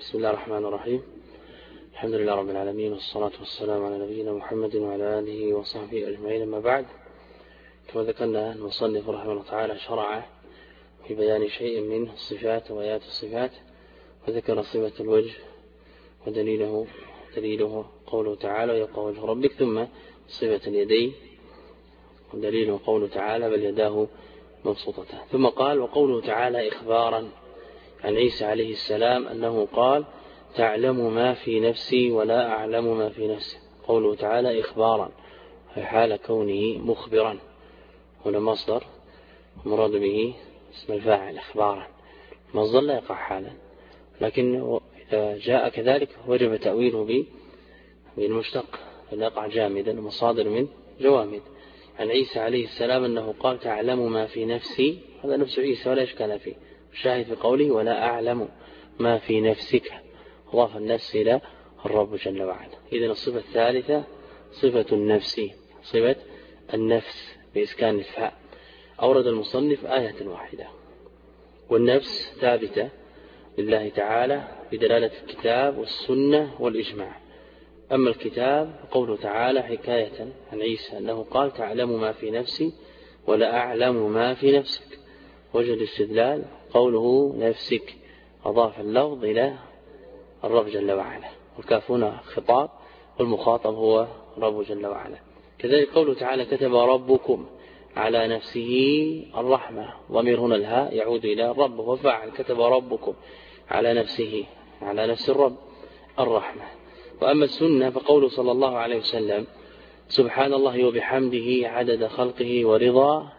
بسم الله الرحمن الرحيم. الحمد لله رب العالمين، والصلاة والسلام على نبينا محمد وعلى آله وصحبه أجمعين. أما بعد، كما ذكرنا المصنف رحمه الله تعالى شرع في بيان شيء من الصفات وآيات الصفات، وذكر صفة الوجه ودليله قوله تعالى ويبقى وجه ربك، ثم صفة اليدين ودليله قوله تعالى بل يداه مبسوطتان، ثم قال وقوله تعالى إخبارا عن عيسى عليه السلام أنه قال تعلم ما في نفسي ولا أعلم ما في نفسي. قوله تعالى إخبارا في حال كونه مخبرا، هنا مصدر مراد به اسم الفاعل إخبارا، مصدر لا يقع حالا، لكن إذا جاء كذلك وجب تأويله بالمشتق لا يقع جامدا، مصادر من جوامد. عن عيسى عليه السلام أنه قال تعلم ما في نفسي، هذا نفس عيسى ولا إشكال فيه. الشاهد في قوله ولا أعلم ما في نفسك، أضاف النفس إلى الرب جل وعلا. إذن الصفة الثالثة صفة النفس، صفة النفس بإسكان الفاء. أورد المصنف آية واحدة، والنفس ثابتة لله تعالى بدلالة الكتاب والسنة والإجماع. أما الكتاب قوله تعالى حكاية عن عيسى أنه قال تعلم ما في نفسي ولا أعلم ما في نفسك. وجه الاستدلال قوله نفسك، أضاف اللفظ إلى الرب جل وعلا، والكاف هنا خطاب والمخاطب هو رب جل وعلا. كذلك قوله تعالى كتب ربكم على نفسه الرحمة، ضمير هنا الهاء يعود إلى الرب وفعل كتب ربكم على نفسه، على نفس الرب الرحمة. وأما السنة فقوله صلى الله عليه وسلم سبحان الله وبحمده عدد خلقه ورضا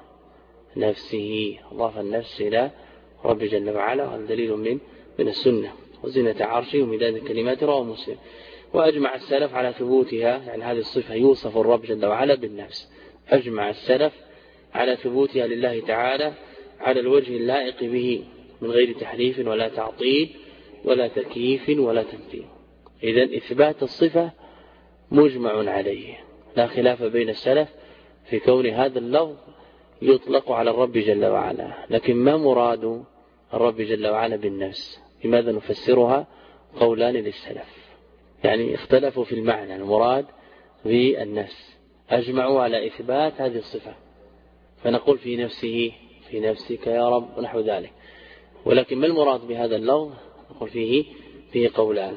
نفسه، أضاف النفس إلى رب جل وعلا، وهذا دليل من السنة. وزنة عرشه ومداد كلمات رواه مسلم. وأجمع السلف على ثبوتها، يعني هذه الصفة يوصف الرب جل وعلا بالنفس، أجمع السلف على ثبوتها لله تعالى على الوجه اللائق به من غير تحريف ولا تعطيل ولا تكييف ولا تمثيل. إذن إثبات الصفة مجمع عليه، لا خلاف بين السلف في كون هذا اللفظ يطلق على الرب جل وعلا. لكن ما مراد الرب جل وعلا بالنفس؟ لماذا نفسرها؟ قولان للسلف، يعني اختلفوا في المعنى. المراد بالنفس أجمعوا على إثبات هذه الصفة، فنقول في نفسه في نفسك يا رب ونحو ذلك. ولكن ما المراد بهذا اللفظ؟ نقول فيه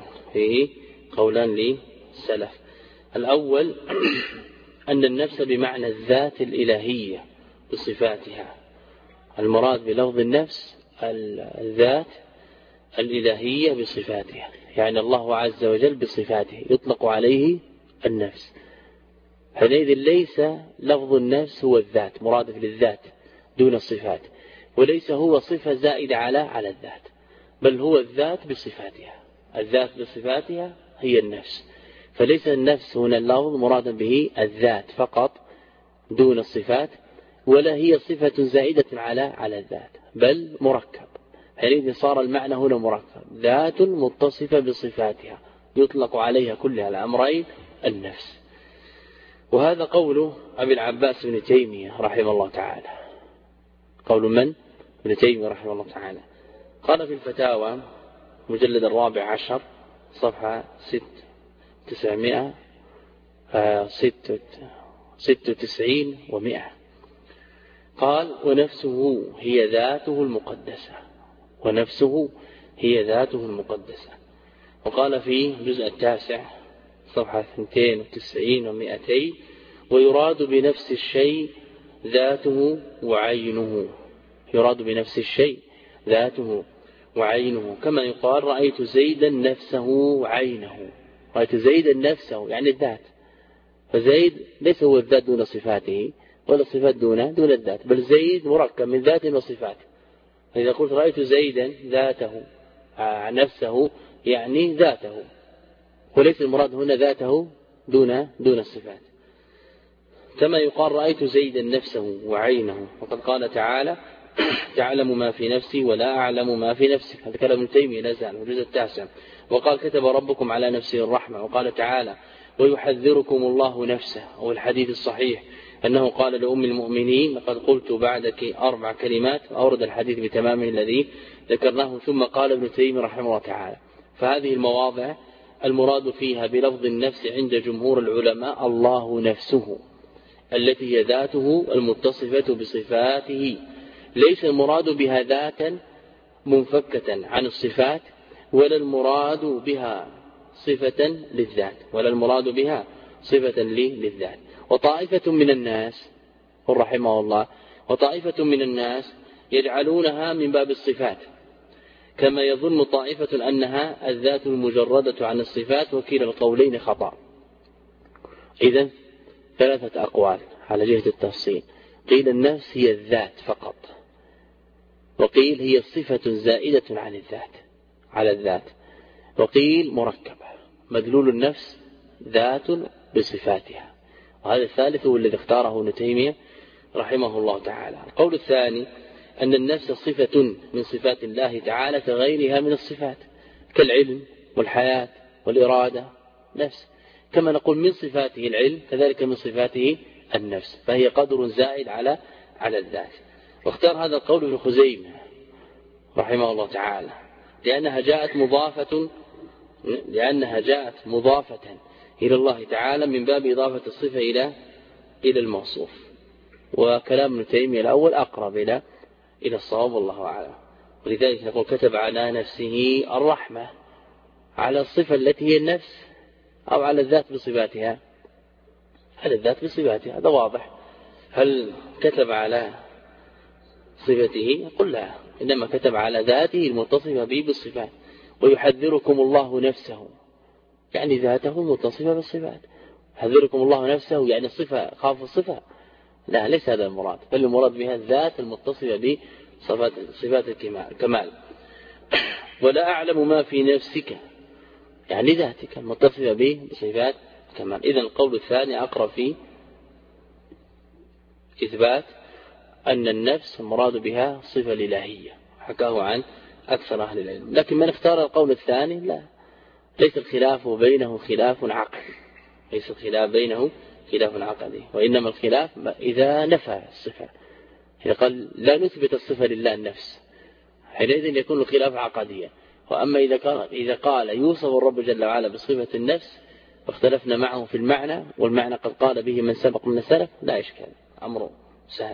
قولان للسلف. الأول أن النفس بمعنى الذات الإلهية بصفاتها، المراد بلفظ النفس الذات الإلهية بصفاتها، يعني الله عز وجل بصفاته يطلق عليه النفس. حينئذ ليس لفظ النفس هو الذات، مرادف للذات دون الصفات، وليس هو صفة زائدة على الذات، بل هو الذات بصفاتها. الذات بصفاتها هي النفس، فليس النفس هنا اللفظ مرادا به الذات فقط دون الصفات، ولا هي صفة زائدة على الذات، بل مركب. حينئذ صار المعنى هنا مركب، ذات متصفة بصفاتها يطلق عليها كلها الأمرين النفس. وهذا قول أبي العباس بن تيمية رحمه الله تعالى. قول من؟ ابن تيمية رحمه الله تعالى. قال في الفتاوى مجلد 14 صفحة 96 و100، قال ونفسه هي ذاته المقدسة، ونفسه هي ذاته المقدسة. وقال في الجزء 9 صفحة 92 و200 ويراد بنفس الشيء ذاته وعينه، يراد بنفس الشيء ذاته وعينه، كما يقال رأيت زيدا نفسه وعينه. رأيت زيدا نفسه يعني الذات، فزيد ليس هو الذات دون صفاته ولا الصفات دون الذات، بل زيد مركب من ذات وصفات. فإذا قلت رأيت زيدا ذاته نفسه يعني ذاته، وليس المراد هنا ذاته دون الصفات. كما يقال رأيت زيدا نفسه وعينه، وقد قال تعالى تعلم ما في نفسي ولا أعلم ما في نفسك، هذا كلام ابن تيمية لا زال الجزء 9. وقال كتب ربكم على نفسه الرحمة. وقال تعالى ويحذركم الله نفسه، والحديث الصحيح أنه قال لأم المؤمنين لقد قلت بعدك 4 كلمات، أورد الحديث بتمامه الذي ذكرناه. ثم قال ابن تيمية رحمه الله تعالى فهذه المواضع المراد فيها بلفظ النفس عند جمهور العلماء الله نفسه التي هي ذاته المتصفة بصفاته، ليس المراد بها ذاتا منفكة عن الصفات، ولا المراد بها صفة للذات، ولا المراد بها صفة للذات. وطائفة من الناس رحمه الله، وطائفة من الناس يجعلونها من باب الصفات، كما يظن طائفة أنها الذات المجردة عن الصفات، وكلا القولين خطأ. إذن 3 أقوال على جهة التفصيل: قيل النفس هي الذات فقط، وقيل هي صفة زائدة عن الذات على الذات، وقيل مركبة مدلول النفس ذات بصفاتها. وهذا الثالث هو الذي اختاره ابن تيمية رحمه الله تعالى. القول الثاني أن النفس صفة من صفات الله تعالى كغيرها من الصفات، كالعلم والحياة والإرادة نفس، كما نقول من صفاته العلم كذلك من صفاته النفس، فهي قدر زائد على الذات. واختار هذا القول ابن خزيمة رحمه الله تعالى لأنها جاءت مضافة إلى الله تعالى من باب إضافة الصفة إلى الموصوف. وكلام ابن تيمية الأول أقرب إلى الصواب والله أعلم. ولذلك نقول كتب على نفسه الرحمة على الصفة التي هي النفس أو على الذات بصفاتها؟ على الذات بصفاتها، هذا واضح. هل كتب على صفته؟ قل لا، إنما كتب على ذاته المتصفة به بالصفات. ويحذركم الله نفسه، يعني ذاته متصفة بالصفات. يحذركم الله نفسه يعني الصفة، خاف الصفة؟ لا، ليس هذا المراد، بل المراد بها الذات المتصفة بصفات الكمال. ولا أعلم ما في نفسك، يعني ذاتك المتصفة به بصفات الكمال. إذن القول الثاني أقرب في إثبات أن النفس المراد بها صفة الإلهية، حكاه عن أكثر أهل العلم. لكن من اختار القول الثاني لا، ليس الخلاف بينه خلاف عقلي، ليس الخلاف بينه خلاف عقدي، وإنما الخلاف إذا نفى الصفة، إذا قال لا نثبت الصفة لله النفس، حينئذ يكون الخلاف عقديا. وأما إذا قال يوصف الرب جل وعلا بصفة النفس واختلفنا معه في المعنى، والمعنى قد قال به من سبق من السلف، لا إشكال، أمر سهل.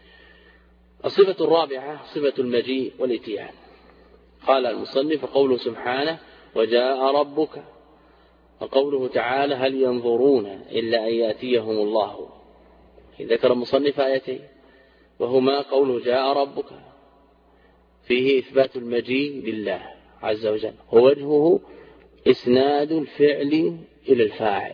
الصفة الرابعة صفة المجيء والإتيان. قال المصنف قوله سبحانه وجاء ربك، وقوله تعالى هل ينظرون إلا أن يأتيهم الله. ذكر المصنف آيتين، وهما قوله جاء ربك فيه إثبات المجيء لله عز وجل، ووجهه إسناد الفعل إلى الفاعل.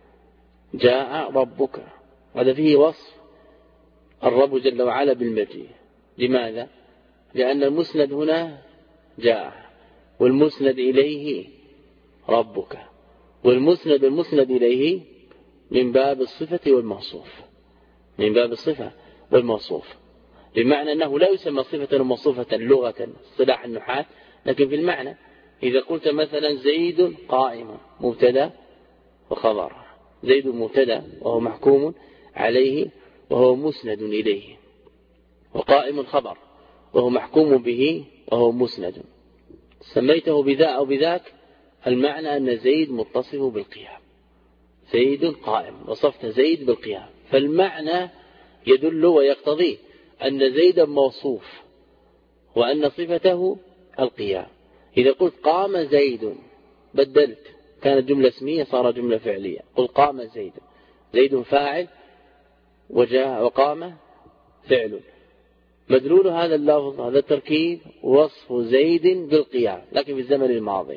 جاء ربك، هذا فيه وصف الرب جل وعلا بالمجيء. لماذا؟ لأن المسند هنا جاء، والمسند إليه ربك، والمسند إليه من باب الصفة والموصوف، من باب الصفة والموصوف، بمعنى أنه لا يسمى صفة وموصوفة لغة اصطلاح النحاة، لكن في المعنى إذا قلت مثلا زيد قائم مبتدا وخبر، زيد مبتدا وهو محكوم عليه وهو مسند إليه، وقائم خبر وهو محكوم به وهو مسند، سميته بذا أو بذاك، المعنى أن زيد متصف بالقيام، زيد قائم، وصفت زيد بالقيام، فالمعنى يدل ويقتضي أن زيدا موصوف وأن صفته القيام. إذا قلت قام زيد بدلت، كانت جملة اسمية صار جملة فعلية، قل قام زيد، زيد فاعل وجاء وقام فعل، مدلول هذا اللفظ هذا التركيب وصف زيد بالقيام، لكن في الزمن الماضي،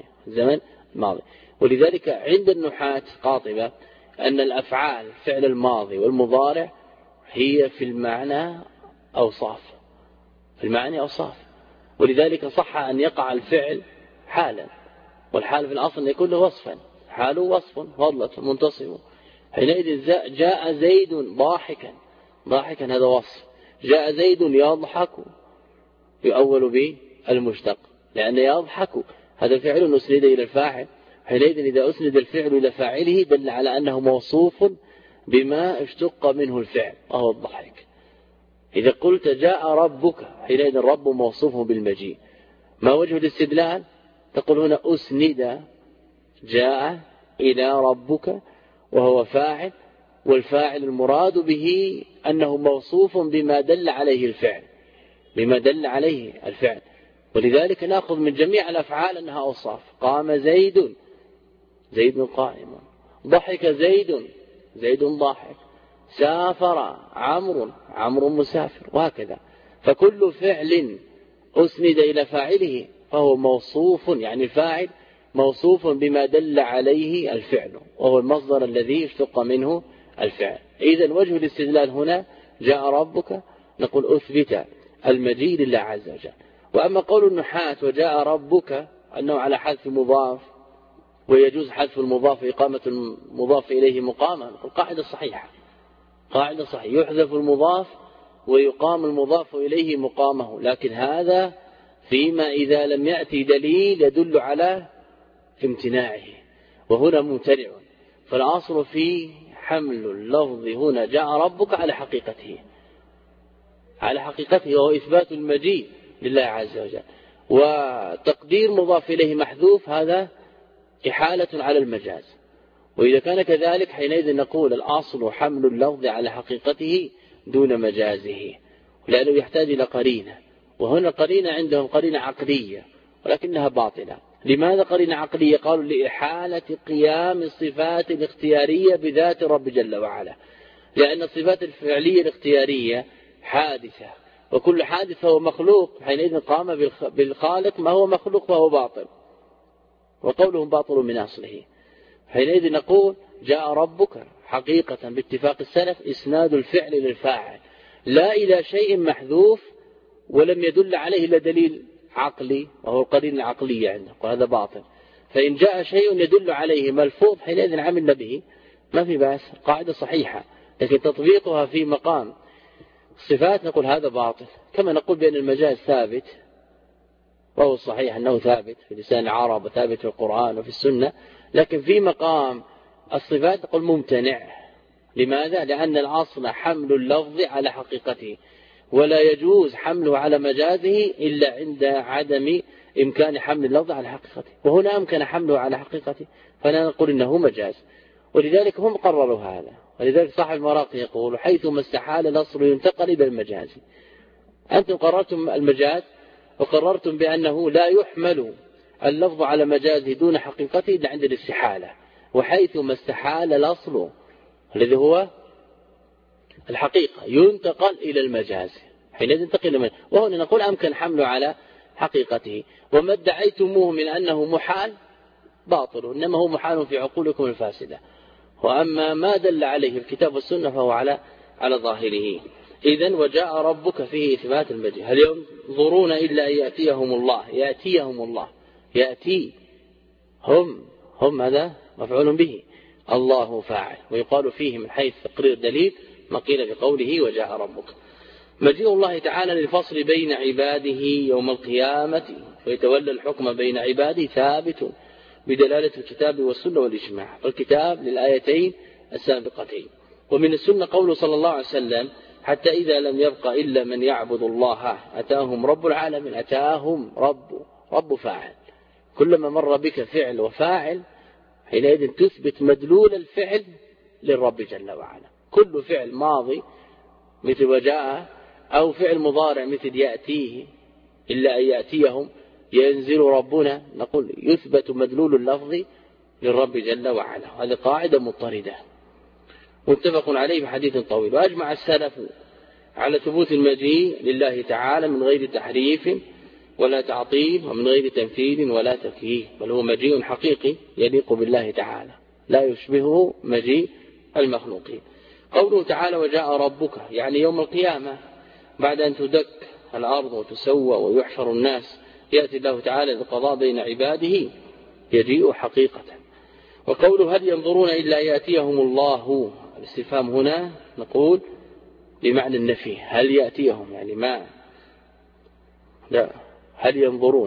ولذلك عند النحاة قاطبة أن الأفعال فعل الماضي والمضارع هي في المعنى أوصاف، في المعنى أوصاف، ولذلك صح أن يقع الفعل حالا، والحال في الأصل يكون له وصفا، حاله وصف فضلة منتصب. حينئذ جاء زيد ضاحكا هذا وصف، جاء زيد يضحك يؤول به المشتق، لأن يضحك هذا فعل أسند إلى الفاعل، حينئذ إذا أسند الفعل إلى فاعله دل على أنه موصوف بما اشتق منه الفعل وهو الضحك. إذا قلت جاء ربك، حينئذ الرب موصوفه بالمجيء. ما وجه الاستدلال؟ تقول هنا أسند جاء إلى ربك وهو فاعل، والفاعل المراد به أنه موصوف بما دل عليه الفعل، بما دل عليه الفعل. ولذلك نأخذ من جميع الأفعال أنها أوصاف. قام زيد، زيد قائم. ضحك زيد، زيد ضاحك. سافر عمرو، عمرو مسافر، وهكذا. فكل فعل أسند إلى فاعله فهو موصوف، يعني الفاعل موصوف بما دل عليه الفعل، وهو المصدر الذي اشتق منه الفعل. إذن وجه الاستدلال هنا جاء ربك، نقول أثبت المجيء لله عز وجل. وأما قول النحاة وجاء ربك أنه على حذف مضاف ويجوز حذف المضاف وإقامة المضاف إليه مقاما، القاعدة صحيحة، قاعدة صحيحة، يحذف المضاف ويقام المضاف إليه مقامه، لكن هذا فيما إذا لم يأتي دليل يدل على امتناعه، وهنا ممتنع. فالأصل في حمل اللفظ هنا جاء ربك على حقيقته، على حقيقته، وهو إثبات المجيء لله عز وجل. وتقدير مضاف إليه محذوف هذا إحالة على المجاز. وإذا كان كذلك حينئذ نقول الأصل حمل اللفظ على حقيقته دون مجازه، لأنه يحتاج إلى قرينة، وهنا قرينة عندهم قرينة عقلية ولكنها باطلة. لماذا قرينة عقلية؟ قالوا لإحالة قيام الصفات الاختيارية بذات الرب جل وعلا، لأن الصفات الفعلية الاختيارية حادثة، وكل حادث هو مخلوق، حينئذ قام بالخالق ما هو مخلوق فهو باطل، وقولهم باطل من أصله. حينئذ نقول جاء ربك حقيقة باتفاق السلف إسناد الفعل للفاعل لا إلى شيء محذوف ولم يدل عليه إلا دليل عقلي وهو القرينة العقلية عنده، وهذا باطل. فإن جاء شيء يدل عليه ملفوظ حينئذ عملنا به ما في بأس، قاعدة صحيحة، لكن تطبيقها في مقام الصفات نقول هذا باطل. كما نقول بأن المجاز ثابت، وهو الصحيح أنه ثابت في لسان العرب وثابت في القرآن وفي السنة، لكن في مقام الصفات نقول ممتنع. لماذا؟ لأن الأصل حمل اللفظ على حقيقته، ولا يجوز حمله على مجازه إلا عند عدم إمكان حمل اللفظ على حقيقته، وهنا أمكن حمله على حقيقته فلا نقول إنه مجاز. ولذلك هم قرروا هذا، ولذلك صاحب المراقي يقول حيثما استحال الأصل ينتقل إلى المجاز. أنتم قررتم المجاز وقررتم بأنه لا يحمل اللفظ على مجازه دون حقيقته إلا عند الاستحالة، وحيثما استحال الأصل الذي هو الحقيقة ينتقل إلى المجاز، حينئذ ينتقل إلى المجاز. وهنا نقول أمكن حمله على حقيقته، وما ادعيتموه من أنه محال باطل، إنما هو محال في عقولكم الفاسدة، وأما ما دل عليه الكتاب والسنة فهو على ظاهره. إذن وجاء ربك فيه إثبات المجيء. هل ينظرون إلا أن يأتيهم الله؟ يأتيهم الله، يأتي هم هذا مفعول به، الله فاعل، ويقال فيه من حيث تقرير دليل ما قيل بقوله وجاء ربك. مجيء الله تعالى للفصل بين عباده يوم القيامة ويتولى الحكم بين عباده ثابت بدلالة الكتاب والسنة والإجماع. والكتاب للآيتين السابقتين، ومن السنة قوله صلى الله عليه وسلم حتى إذا لم يبق إلا من يعبد الله أتاهم رب العالمين. أتاهم رب فاعل، كلما مر بك فعل وفاعل حينئذ تثبت مدلول الفعل للرب جل وعلا. كل فعل ماضي مثل وجاء، أو فعل مضارع مثل يأتيه إلا أن يأتيهم، ينزل ربنا، نقول يثبت مدلول اللفظ للرب جل وعلا. هذه قاعدة مضطردة متفق عليه بحديث طويل. وأجمع السلف على ثبوت المجيء لله تعالى من غير تحريف ولا تعطيل ومن غير تمثيل ولا تكييف، بل هو مجيء حقيقي يليق بالله تعالى لا يشبهه مجيء المخلوقين. قوله تعالى وجاء ربك يعني يوم القيامة بعد أن تدك الأرض وتسوى ويحشر الناس يأتي الله تعالى بالقضاء بين عباده يجيء حقيقة. وقوله هل ينظرون إلا يأتيهم الله، الاستفهام هنا نقول بمعنى النفي، هل يأتيهم يعني ما لا، هل ينظرون،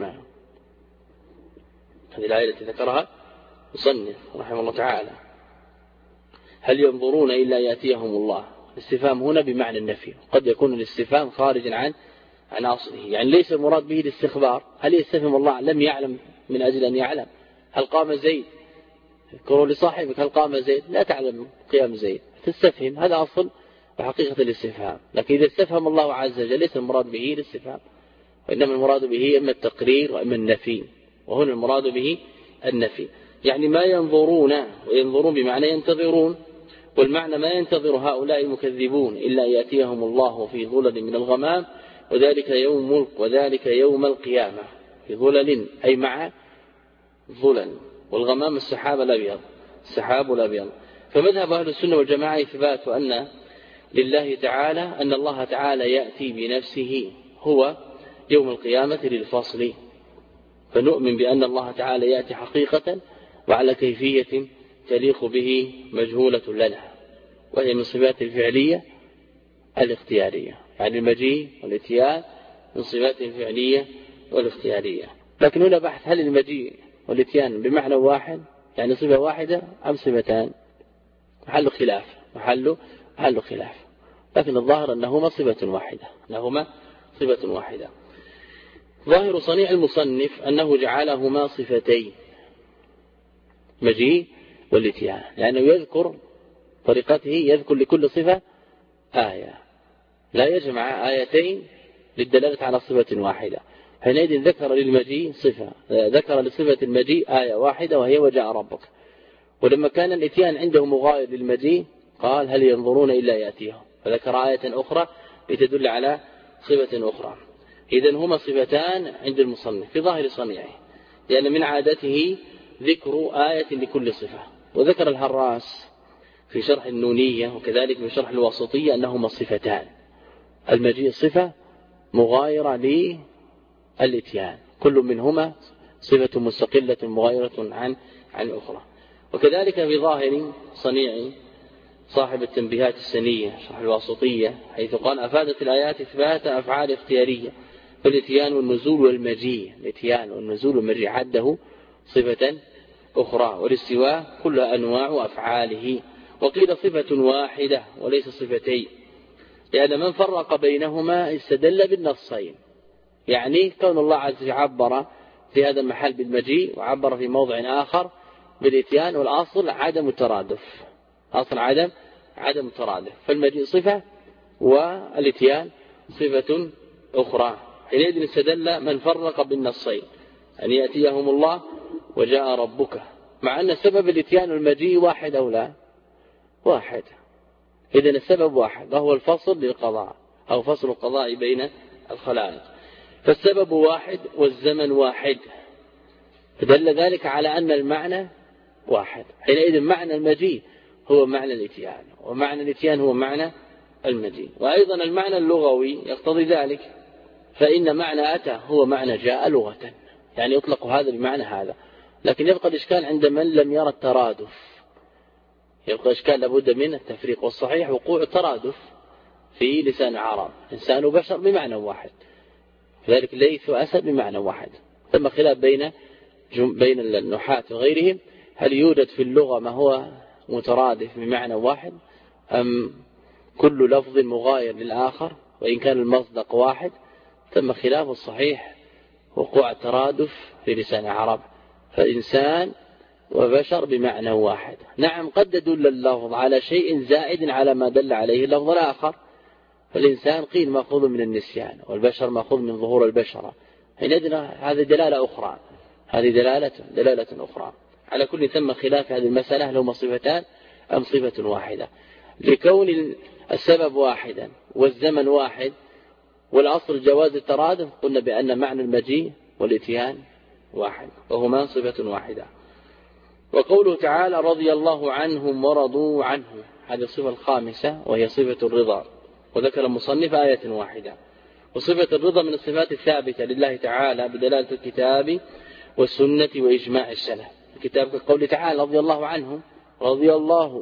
هذه الآية التي ذكرها مصنف رحمه الله تعالى، هل ينظرون إلا يأتيهم الله، الاستفهام هنا بمعنى النفي. قد يكون الاستفهام خارجا عن عن أصله، يعني ليس المراد به الاستخبار. هل يستفهم الله لم يعلم من أجل أن يعلم؟ هل قام زيد؟ اذكروا لصاحبك هل قام زيد؟ لا تعلم قيام زيد، تستفهم، هذا أصل وحقيقة الاستفهام. لكن إذا استفهم الله عز وجل ليس المراد به الاستفهام، وإنما المراد به إما التقرير وإما النفي، وهنا المراد به النفي. يعني ما ينظرون، وينظرون بمعنى ينتظرون، والمعنى ما ينتظر هؤلاء المكذبون إلا يأتيهم الله في ظلل من الغمام وذلك يوم القيامة. في ظلل أي مع ظلل، والغمام السحاب الأبيض. فمذهب أهل السنة والجماعة إثبات أن لله تعالى أن الله تعالى يأتي بنفسه هو يوم القيامة للفصل، فنؤمن بأن الله تعالى يأتي حقيقة وعلى كيفية تليق به مجهولة لنا، وهي من صفات الفعلية الاختيارية، يعني المجيء والاتيان من صفات الفعلية والاختيارية. لكن هنا بحث هل المجيء والاتيان بمعنى واحد، يعني صفة واحدة أم صفتان؟ محل خلاف، لكن الظاهر أنهما صفة واحدة. ظاهر صنيع المصنف أنه جعلهما صفتين، مجيء والاتيان، لأنه يذكر طريقته، يذكر لكل صفة آية، لا يجمع آيتين للدلالة على صفة واحدة. حينئذ ذكر للمجيء صفة، ذكر لصفة المجيء آية واحدة وهي وجاء ربك. ولما كان الاتيان عنده مغاير للمجيء قال هل ينظرون إلا يأتيهم، فذكر آية أخرى لتدل على صفة أخرى. إذن هما صفتان عند المصنف في ظاهر صنيعه، لأن من عادته ذكر آية لكل صفة. وذكر الهراس في شرح النونية وكذلك في شرح الواسطية أنهما صفتان، المجيء صفة مغايرة للإتيان، كل منهما صفة مستقلة مغايرة عن أخرى. وكذلك في ظاهر صنيع صاحب التنبيهات السنية شرح الواسطية، حيث قال أفادت الآيات إثبات أفعال اختيارية، فالإتيان والنزول والمجيء، الإتيان والنزول والمجيء عده صفة أخرى، والاستواء كل أنواع أفعاله. وقيل صفة واحدة وليس صفتين، لأن من فرق بينهما استدل بالنصين، يعني كون الله عز وجل عبر في هذا المحل بالمجيء وعبر في موضع آخر بالإتيان، والأصل عدم الترادف، عدم الترادف، فالمجيء صفة والإتيان صفة أخرى. حينئذ استدل من فرق بالنصين أن يأتيهم الله وجاء ربك، مع أن سبب الإتيان والمجيء واحد أو لا؟ واحد. إذن السبب واحد، وهو الفصل للقضاء أو فصل القضاء بين الخلائق، فالسبب واحد والزمن واحد، فدل ذلك على أن المعنى واحد. حينئذ معنى المجيء هو معنى الإتيان، ومعنى الإتيان هو معنى المجيء. وأيضا المعنى اللغوي يقتضي ذلك، فإن معنى أتى هو معنى جاء لغة، يعني يطلق هذا بمعنى هذا. لكن يبقى الإشكال عند من لم يرى الترادف، يبقى إشكال لابد من التفريق، والصحيح وقوع الترادف في لسان العرب، إنسان وبشر بمعنى واحد، لذلك ليث وأسد بمعنى واحد. ثم خلاف بين النحاة وغيرهم، هل يوجد في اللغة ما هو مترادف بمعنى واحد، أم كل لفظ مغاير للآخر وإن كان المصدق واحد؟ ثم خلاف الصحيح وقوع الترادف في لسان العرب، فإنسان وبشر بمعنى واحد. نعم قد يدل اللفظ على شيء زائد على ما دل عليه اللفظ الآخر، فالإنسان قيل مأخوذ من النسيان، والبشر مأخوذ من ظهور البشرة، حينئذ هذه دلالة أخرى، هذه دلالة أخرى. على كل ثم خلاف هذه المسألة، هل هما صفتان أم صفة واحدة؟ لكون السبب واحدا والزمن واحد والأصل جواز الترادف، قلنا بأن معنى المجيء والإتيان واحد، وهما صفة واحدة. وقوله تعالى رضي الله عنهم ورضوا عنه، هذه الصفة الخامسة وهي صفة الرضا، وذكر المصنف آية واحدة. وصفة الرضا من الصفات الثابتة لله تعالى بدلالة الكتاب والسنة وإجماع السلف. الكتاب كقوله تعالى رضي الله عنهم، رضي الله،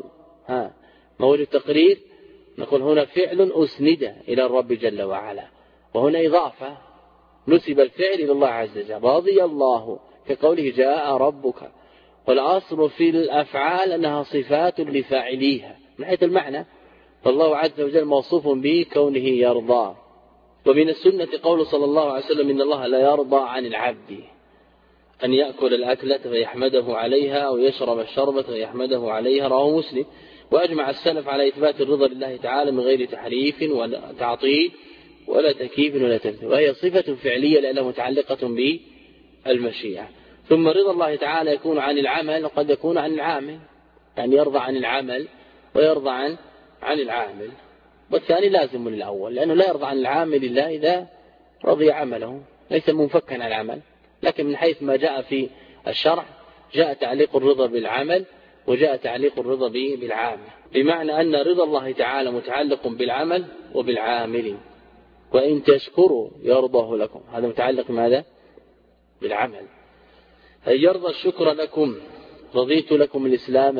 ما وجه التقرير؟ نقول هنا فعل أسند إلى الرب جل وعلا، وهنا إضافة نسب الفعل إلى الله عز وجل، رضي الله كقوله جاء ربك. والأصل في الأفعال أنها صفات لفاعليها من حيث المعنى، فالله عز وجل موصوف به كونه يرضى، ومن السنة قول صلى الله عليه وسلم إن الله لا يرضى عن العبد أن يأكل الأكلة فيحمده عليها أو يشرب الشربة فيحمده عليها، رواه مسلم. وأجمع السلف على إثبات الرضا لله تعالى من غير تحريف ولا تعطيل ولا تكييف ولا تمثيل، وهي صفة فعلية لأنها متعلقة بالمشيئة. ثم رضا الله تعالى يكون عن العمل وقد يكون عن العامل، يعني يرضى عن العمل ويرضى عن العامل، والثاني لازم للأول، لأنه لا يرضى عن العامل إلا إذا رضي عمله، ليس منفكا عن العمل. لكن من حيث ما جاء في الشرع جاء تعليق الرضا بالعمل وجاء تعليق الرضا بالعامل، بمعنى أن رضا الله تعالى متعلق بالعمل وبالعامل. وإن تشكروا يرضاه لكم، هذا متعلق ماذا؟ بالعمل. هل يرضى الشكر لكم؟ رضيت لكم الإسلام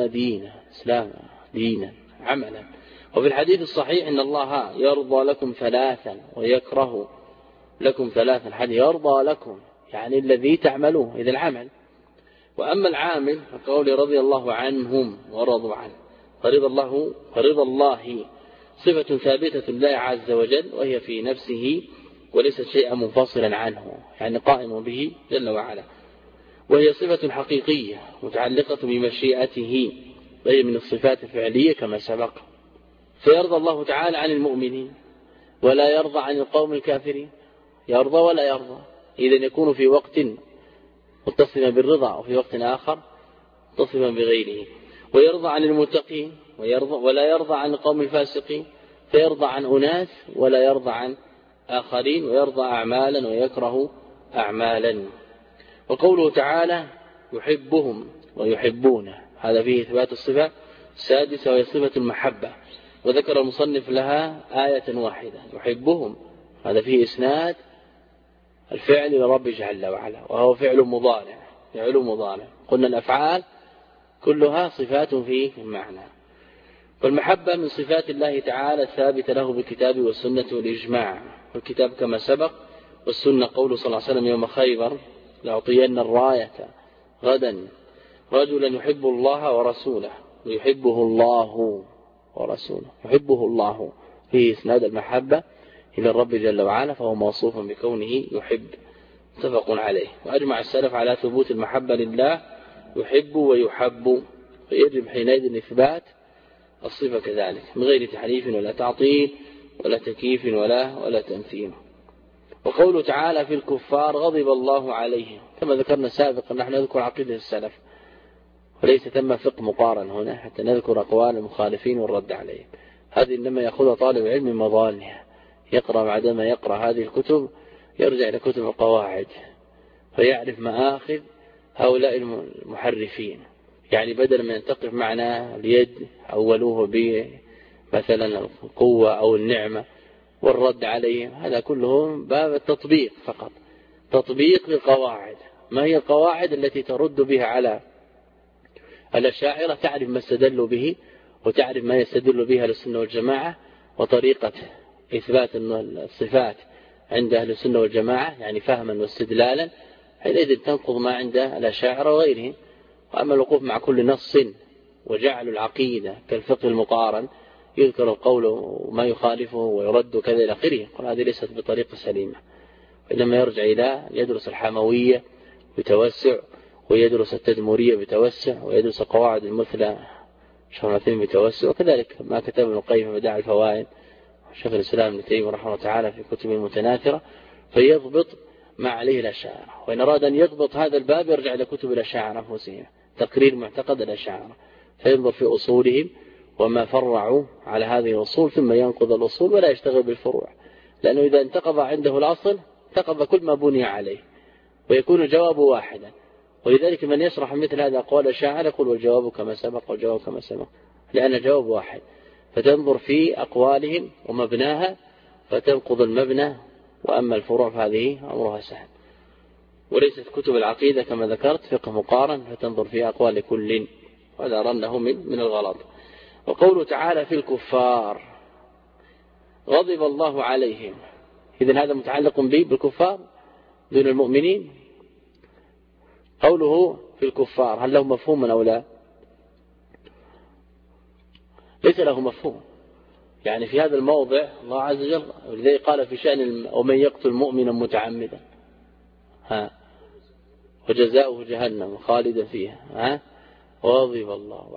دينا عملا. وفي الحديث الصحيح إن الله يرضى لكم ثلاثا ويكره لكم ثلاثا. حديث يرضى لكم يعني الذي تعملوه إذا العمل. وأما العامل فقول رضي الله عنهم ورضوا عنه، فرضا الله صفة ثابتة لله عز وجل، وهي في نفسه وليست شيئا منفصلا عنه، يعني قائم به جل وعلا، وهي صفة حقيقية متعلقة بمشيئته، وهي من الصفات الفعلية كما سبق. فيرضى الله تعالى عن المؤمنين ولا يرضى عن القوم الكافرين، يرضى ولا يرضى، إذن يكون في وقت متصفا بالرضا وفي وقت آخر متصفا بغيره. ويرضى عن المتقين ولا يرضى عن القوم الفاسقين، فيرضى عن أناس ولا يرضى عن آخرين، ويرضى أعمالا ويكره أعمالا. وقوله تعالى يحبهم ويحبونه، هذا فيه إثبات الصفة السادسة وهي صفة المحبة، وذكر المصنف لها آية واحدة يحبهم، هذا فيه إسناد الفعل لرب جل وعلا، وهو فعل مضارع. قلنا الأفعال كلها صفات في المعنى. والمحبة من صفات الله تعالى الثابتة له بالكتاب والسنة والإجماع. والكتاب كما سبق، والسنة قول صلى الله عليه وسلم يوم خيبر لأعطين الراية غدا رجلا يحب الله ورسوله ويحبه الله ورسوله، يحبه الله فيه إسناد المحبة إلى الرب جل وعلا، فهو موصوف بكونه يحب، متفق عليه. وأجمع السلف على ثبوت المحبة لله، يحب ويحب، فيجب حينئذ إثبات الصفة كذلك من غير تحريف ولا تعطيل ولا تكييف ولا تمثيل. وقوله تعالى في الكفار غضب الله عليهم، كما ذكرنا سابقا نحن نذكر عقيدة السلف وليس تم فقه مقارن هنا حتى نذكر أقوال المخالفين والرد عليهم. هذه إنما يأخذها طالب علم من مظانها، يقرأ بعدما يقرأ هذه الكتب يرجع إلى كتب القواعد فيعرف مآخذ هؤلاء المحرفين. يعني بدل ما ينتقف معنى اليد أولوه بمثلا القوة أو النعمة والرد عليهم، هذا كله باب التطبيق فقط، تطبيق للقواعد. ما هي القواعد التي ترد بها على الأشاعرة؟ تعرف ما استدلوا به وتعرف ما يستدل بها أهل السنة والجماعة، وطريقة إثبات الصفات عند أهل السنة والجماعة، يعني فهما واستدلالا، حينئذ تنقض ما عند الأشاعرة وغيرهم. وأما الوقوف مع كل نص وجعل العقيدة كالفقه المقارن يذكر القول وما يخالفه ويرد كذا إلى آخره، هذه ليست بطريقة سليمة، وإنما يرجع إلى يدرس الحموية بتوسع، ويدرس التدمرية بتوسع، ويدرس قواعد المثلى شرعتين بتوسع، وكذلك ما كتب ابن القيم في بدائع الفوائد شيخ الإسلام ابن تيمية رحمه الله تعالى في كتبه المتناثرة، فيضبط ما عليه الأشاعرة. وإن أراد أن يضبط هذا الباب يرجع إلى كتب الأشاعرة أنفسهم، تقرير معتقد الأشاعرة، فينظر في أصولهم وما فرعوا على هذه الأصول، ثم ينقض الأصول ولا يشتغل بالفروع، لأنه إذا انتقض عنده الأصل انتقض كل ما بني عليه ويكون الجواب واحدا. ولذلك من يشرح مثل هذا أقوال الأشاعرة يقول والجواب كما سبق والجواب كما سبق، لأن الجواب واحد، فتنظر في أقوالهم ومبناها فتنقض المبنى، وأما الفروع فهذه أمرها سهل. وليست كتب العقيدة كما ذكرت فقه مقارن فتنظر في أقوال كل، وهذا رنه من الغلط. وقوله تعالى في الكفار غضب الله عليهم، إذن هذا متعلق بالكفار دون المؤمنين. قوله في الكفار هل له مفهوم أو لا؟ ليس له مفهوم، يعني في هذا الموضع الله عز وجل ولذلك قال في شأن ومن يقتل مؤمنا متعمدا وجزاؤه جهنم خالدا فيها وغضب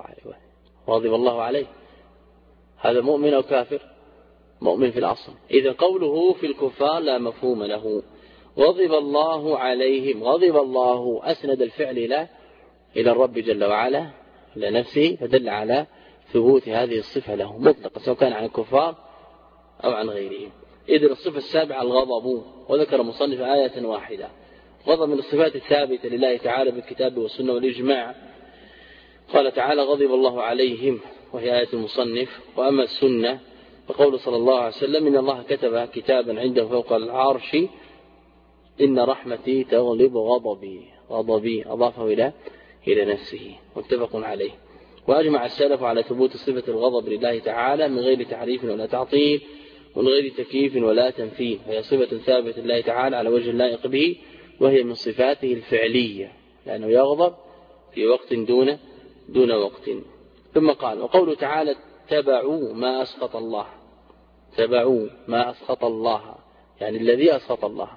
الله عليه هذا مؤمن أو كافر؟ مؤمن في الأصل. إذا قوله في الكفار لا مفهوم له. غضب الله عليهم، غضب الله أسند الفعل إلى الرب جل وعلا إلى نفسه، فدل على ثبوت هذه الصفة له مطلقا سواء كان عن الكفار أو عن غيرهم. إذن الصفة السابعة الغضب، وذكر مصنف آية واحدة. غضب من الصفات الثابتة لله تعالى بالكتاب والسنة والإجماع. قال تعالى غضب الله عليهم وهي آية المصنف. وأما السنة فقول صلى الله عليه وسلم إن الله كتب كتابا عنده فوق العرش إن رحمتي تغلب غضبي أضافه إلى نفسه متفق عليه. وأجمع السلف على ثبوت صفة الغضب لله تعالى من غير تحريف ولا تعطيل ومن غير تكييف ولا تمثيل، فهي صفة ثابتة لله تعالى على وجه اللائق به، وهي من صفاته الفعلية لأنه يغضب في وقت دون وقت. ثم قال وقوله تعالى تبعوا ما أسخط الله، تبعوا ما أسخط الله يعني الذي أسخط الله.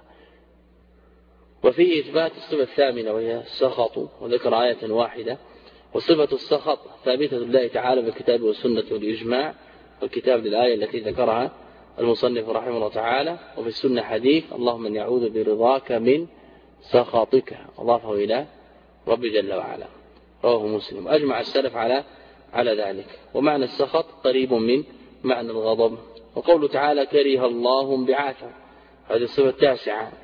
وفيه إثبات الصفة الثامنة وهي السخط، وذكر آية واحدة. وصفة السخط ثابتة لله تعالى بالكتاب والسنة والإجماع، والكتاب للآية التي ذكرها المصنف رحمه الله تعالى، وفي السنة حديث اللهم من يعوذ برضاك من سخطك أضافه إلى رب جل وعلا، رواه مسلم. أجمع السلف على ذلك. ومعنى السخط قريب من معنى الغضب. وقوله تعالى كره الله بعاثهم، هذه الصفة التاسعة.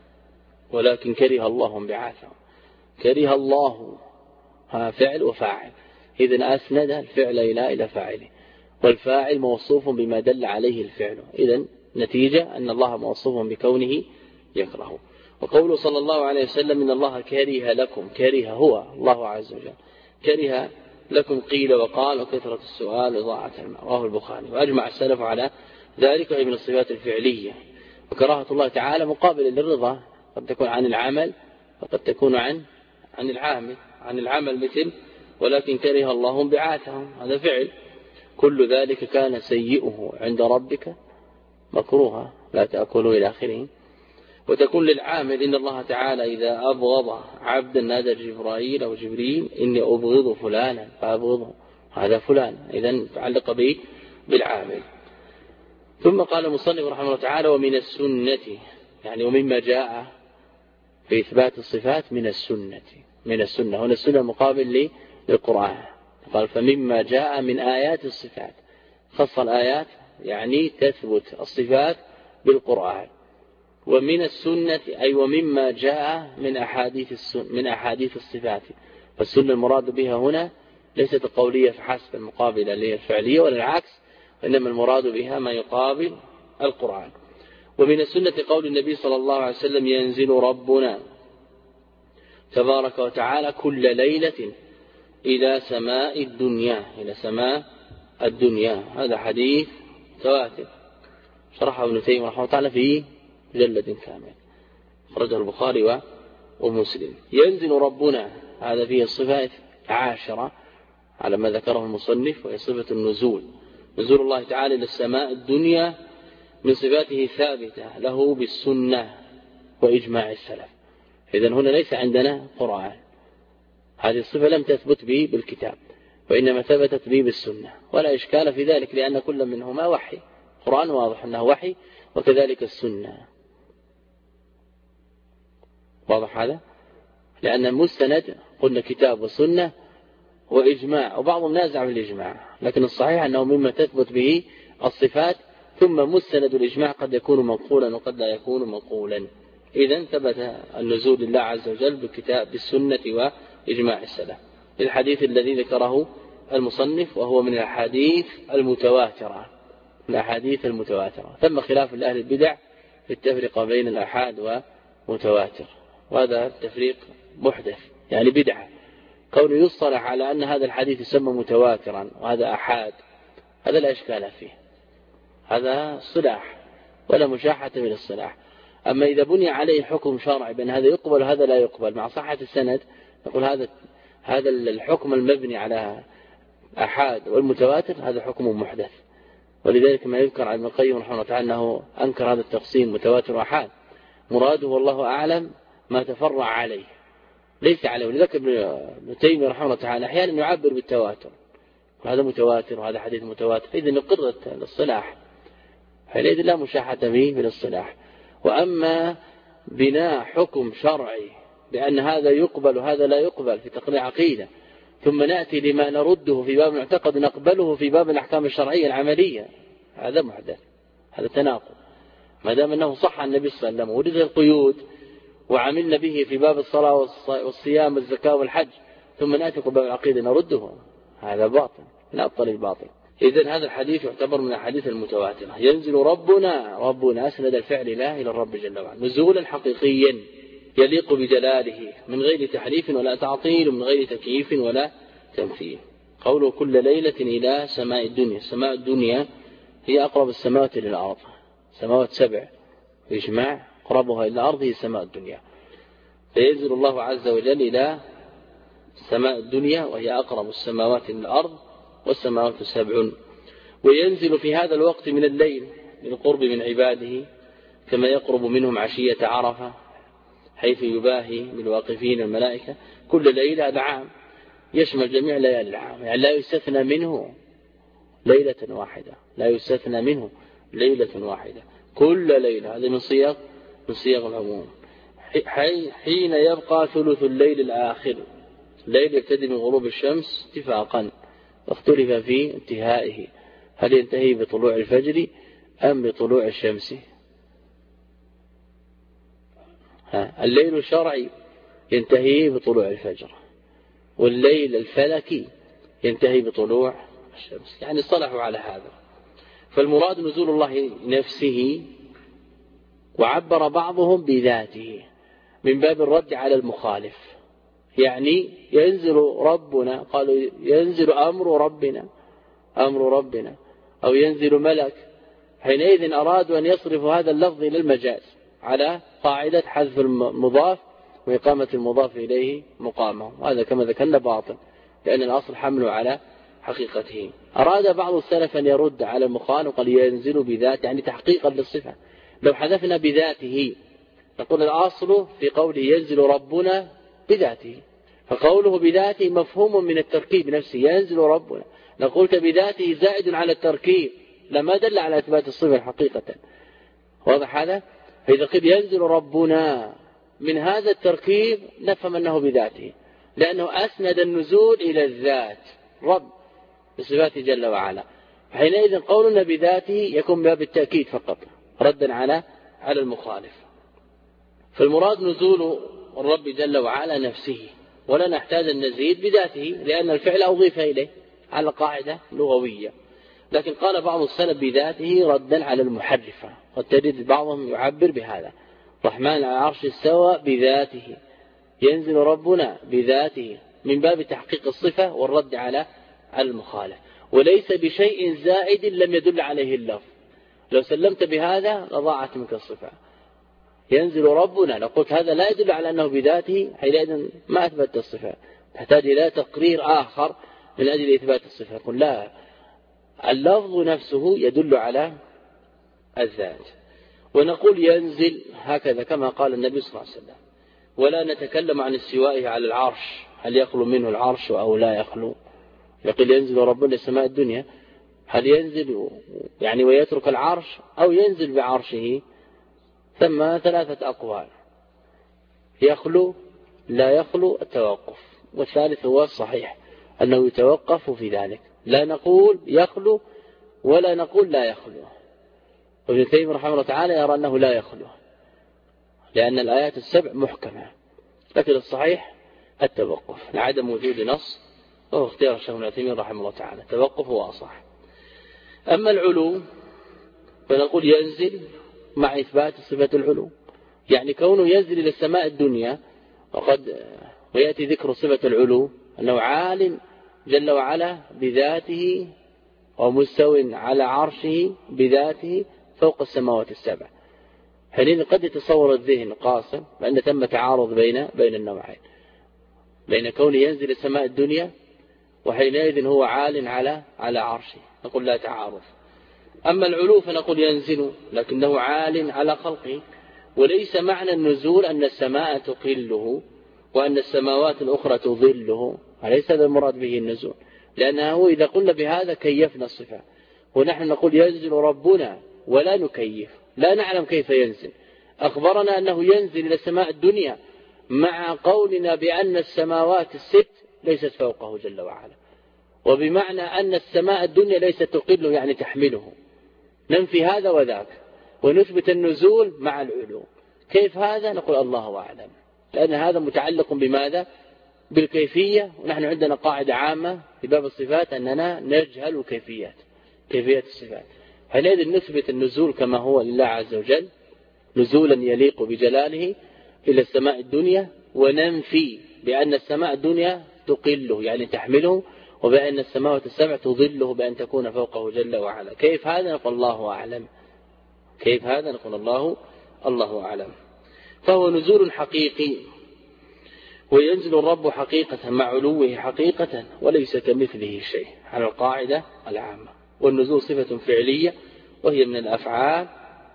ولكن كره الله بعاثهم، كره الله فعل وفاعل، إذن أسند الفعل إلى فاعله، والفاعل موصوف بما دل عليه الفعل، إذن نتيجة أن الله موصوف بكونه يكره. وقوله صلى الله عليه وسلم إن الله كره لكم، كره هو الله عز وجل، كره لكم قيل وقال وكثرة السؤال وضاعة الماء، رواه البخاري. وأجمع السلف على ذلك، وهي من الصفات الفعلية. وكراهة الله تعالى مقابل للرضا، قد تكون عن العمل وقد تكون عن العامل. عن العمل مثل ولكن كره الله بعاثهم، هذا فعل. كل ذلك كان سيئه عند ربك مكروها لا تأكلوا إلى آخره. وتكون للعامل إن الله تعالى إذا أبغض عبدا نادى جبرائيل أو جبريل إني أبغض فلانا فأبغضه، هذا فلان، إذن تعلق به بالعامل. ثم قال المصنف رحمه الله تعالى ومن السنة، يعني ومما جاء في إثبات الصفات من السنة. من السنة هنا السنة مقابل للقرآن، قال فمما جاء من آيات الصفات، خص الآيات يعني تثبت الصفات بالقرآن. ومن السنة أي ومما جاء من أحاديث الصفات. فالسنة المراد بها هنا ليست القولية فحسب المقابلة للفعلية ولا العكس، وإنما المراد بها ما يقابل القرآن. ومن السنة قول النبي صلى الله عليه وسلم ينزل ربنا تبارك وتعالى كل ليلة إلى سماء الدنيا، إلى سماء الدنيا. هذا حديث متواتر شرحه ابن تيمية رحمه الله تعالى في مجلد كامل، خرجه البخاري ومسلم. ينزل ربنا، هذا فيه الصفة 10 على ما ذكره المصنف، وهي صفة النزول. نزول الله تعالى إلى السماء الدنيا من صفاته ثابتة له بالسنة وإجماع السلف. إذن هنا ليس عندنا قرآن، هذه الصفة لم تثبت به بالكتاب، وإنما ثبتت به بالسنة، ولا إشكال في ذلك لأن كل منهما وحي. القرآن واضح أنه وحي، وكذلك السنة واضح هذا، لأن المستند قلنا كتاب وسنة وإجماع، وبعضهم نازع بالإجماع، لكن الصحيح أنه مما تثبت به الصفات، ثم مستند الإجماع قد يكون منقولا وقد لا يكون منقولا. إذن ثبت النزول لله عز وجل بالكتاب بالسنة وإجماع السلف. الحديث الذي ذكره المصنف وهو من الأحاديث المتواترة، ثم خلاف لأهل البدع في التفرقة بين الآحاد ومتواتر، وهذا التفريق محدث يعني بدعة. كونه يصطلح على أن هذا الحديث يسمى متواترا وهذا آحاد، هذا لا إشكال فيه، هذا صلاح ولا مشاحة من الصلاح. أما إذا بني عليه حكم شرعي بأن هذا يقبل وهذا لا يقبل مع صحة السند، نقول هذا الحكم المبني على آحاد والمتواتر هذا حكم محدث، ولذلك ما يذكر عن ابن القيم رحمه الله تعالى أنه أنكر هذا التقسيم متواتر وآحاد، مراده والله أعلم ما تفرع عليه ليس عليه. ولذلك ابن تيمية رحمه الله تعالى أحيانا يعبر بالتواتر، وهذا متواتر وهذا حديث متواتر، إذن نقر الاصطلاح، حينئذ لا مشاحة به بالاصطلاح. وأما بناء حكم شرعي بأن هذا يقبل وهذا لا يقبل في تقرير عقيدة، ثم نأتي لما نرده في باب المعتقد نقبله في باب الأحكام الشرعية العملية، هذا محدث، هذا تناقض. ما دام أنه صح عن النبي صلى الله عليه وسلم ورد القيود وعملنا به في باب الصلاة والصيام والزكاة والحج، ثم نأتي باب العقيدة نرده، هذا باطل لا أبطل الباطل. إذن هذا الحديث يعتبر من الحديث المتواترة. ينزل ربنا أسند الفعل الله إلى الرب جل وعلا نزولا حقيقيا يليق بجلاله من غير تحريف ولا تعطيل ومن غير تكييف ولا تمثيل. قوله كل ليلة إلى سماء الدنيا، سماء الدنيا هي أقرب السماوات إلى الأرض، سماوات 7 إجماع أقربها إلى الأرض هي سماء الدنيا، فينزل الله عز وجل إلى سماء الدنيا وهي أقرب السماوات إلى الأرض والسماوات 7، وينزل في هذا الوقت من الليل للقرب من عباده كما يقرب منهم عشية عرفة حيث يباهي بالواقفين الملائكة. كل ليلة هذا عام يشمل جميع ليالي العام، يعني لا يستثنى منه ليلة واحدة، لا يستثنى منه ليلة واحدة، كل ليلة، هذا من صيغ العموم. حين يبقى ثلث الليل الآخر، الليل يبتدي من غروب الشمس اتفاقا، واختلف في انتهائه، هل ينتهي بطلوع الفجر أم بطلوع الشمس؟ الليل الشرعي ينتهي بطلوع الفجر، والليل الفلكي ينتهي بطلوع الشمس، يعني صلحوا على هذا. فالمراد نزول الله نفسه، وعبر بعضهم بذاته من باب الرد على المخالف، يعني ينزل ربنا، قالوا ينزل أمر ربنا أو ينزل ملك، حينئذ أرادوا أن يصرفوا هذا اللفظ إلى المجاز على قاعدة حذف المضاف وإقامة المضاف إليه مقامه، هذا كما ذكرنا باطل، لأن الأصل حمله على حقيقته. أراد بعض السلف أن يرد على المخالف وقال ينزل بذاته، يعني تحقيقا للصفة. لو حذفنا بذاته نقول الأصل في قوله ينزل ربنا بذاته، فقوله بذاته مفهوم من التركيب نفسه، ينزل ربنا، نقول بذاته زائد على التركيب لما دل على إثبات الصفة حقيقة، واضح هذا؟ فإذا قيل ينزل ربنا من هذا التركيب نفهم أنه بذاته، لأنه أسند النزول إلى الذات رب بصفاته جل وعلا، حينئذ قولنا بذاته يكون باب التأكيد فقط ردا على المخالف. فالمراد نزول الرب جل وعلا نفسه، ولا نحتاج أن نزيد بذاته لأن الفعل أضيف إليه على قاعدة لغوية. لكن قال بعض السلف بذاته ردا على المحرفة، قد تجد بعضهم يعبر بهذا، الرحمن على العرش استوى بذاته، ينزل ربنا بذاته، من باب تحقيق الصفة والرد على المخالف، وليس بشيء زائد لم يدل عليه اللفظ. لو سلمت بهذا لضاعت منك الصفة. ينزل ربنا لقلت هذا لا يدل على أنه بذاته، حينئذ ما أثبت الصفة، تحتاج إلى تقرير آخر من أجل إثبات الصفة. يقول لا، اللفظ نفسه يدل على الذات. ونقول ينزل هكذا كما قال النبي صلى الله عليه وسلم، ولا نتكلم عن استوائه على العرش، هل يخلو منه العرش أو لا يخلو. يقول ينزل ربنا لسماء الدنيا، هل ينزل يعني ويترك العرش أو ينزل بعرشه؟ ثم 3 أقوال، يخلو لا يخلو التوقف، والثالث هو الصحيح أنه يتوقف في ذلك، لا نقول يخلو ولا نقول لا يخلو. وابن تيمية رحمه الله تعالى يرى أنه لا يخلو لأن الآيات ال7 محكمة، لكن الصحيح التوقف لعدم وجود نص، وهو اختيار الشيخ ابن تيمية رحمه الله تعالى، التوقف هو أصح. أما العلو فنقول ينزل مع إثبات صفة العلو، يعني كونه ينزل إلى السماء الدنيا، ويأتي ذكر صفة العلو أنه عال جل وعلا بذاته ومستو على عرشه بذاته فوق السماوات ال7. حينئذ قد يتصور الذهن قاصر بأن تم تعارض بين النوعين، بين كونه ينزل السماء الدنيا وحينئذ هو عال على عرشه، نقول لا تعارض. أما العلو فنقول ينزل لكنه عال على خلقه. وليس معنى النزول أن السماء تقله وأن السماوات الأخرى تظله، وليس هذا المراد به النزول، لأنه إذا قلنا بهذا كيفنا الصفة، ونحن نقول ينزل ربنا ولا نكيف، لا نعلم كيف ينزل. أخبرنا أنه ينزل إلى السماء الدنيا مع قولنا بأن السماوات الست ليست فوقه جل وعلا، وبمعنى أن السماء الدنيا ليست تقله يعني تحمله. ننفي هذا وذاك ونثبت النزول مع العلو. كيف هذا؟ نقول الله أعلم، لأن هذا متعلق بماذا؟ بالكيفية، ونحن عندنا قاعدة عامة في باب الصفات أننا نجهل كيفية الصفات. حينئذ نثبت النزول كما هو لله عز وجل نزولا يليق بجلاله إلى السماء الدنيا، وننفي بأن السماء الدنيا تقله يعني تحمله، وبأن السماوات السبع تظله بأن تكون فوقه جل وعلا. كيف هذا؟ نقول الله أعلم. كيف هذا؟ نقول الله أعلم. فهو نزول حقيقي، وينزل الرب حقيقة مع علوه حقيقة، وليس كمثله شيء على القاعدة العامة. والنزول صفة فعلية وهي من الأفعال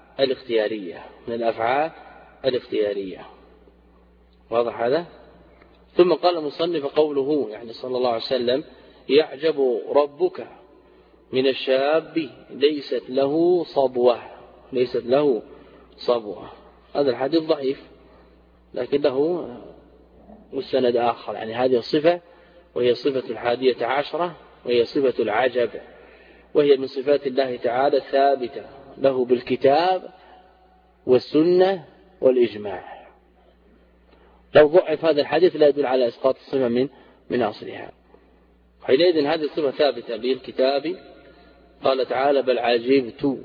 الاختيارية. واضح هذا؟ ثم قال المصنف قوله يعني صلى الله عليه وسلم يعجب ربك من الشاب ليست له صبوة. هذا الحديث ضعيف لكن له مستند آخر، يعني هذه الصفة وهي صفة 11 وهي صفة العجب، وهي من صفات الله تعالى ثابتة له بالكتاب والسنة والإجماع. لو ضعف هذا الحديث لا يدل على إسقاط الصفة من أصلها. حينئذ هذه الصفة ثابتة بالكتاب. قال تعالى بل عجبت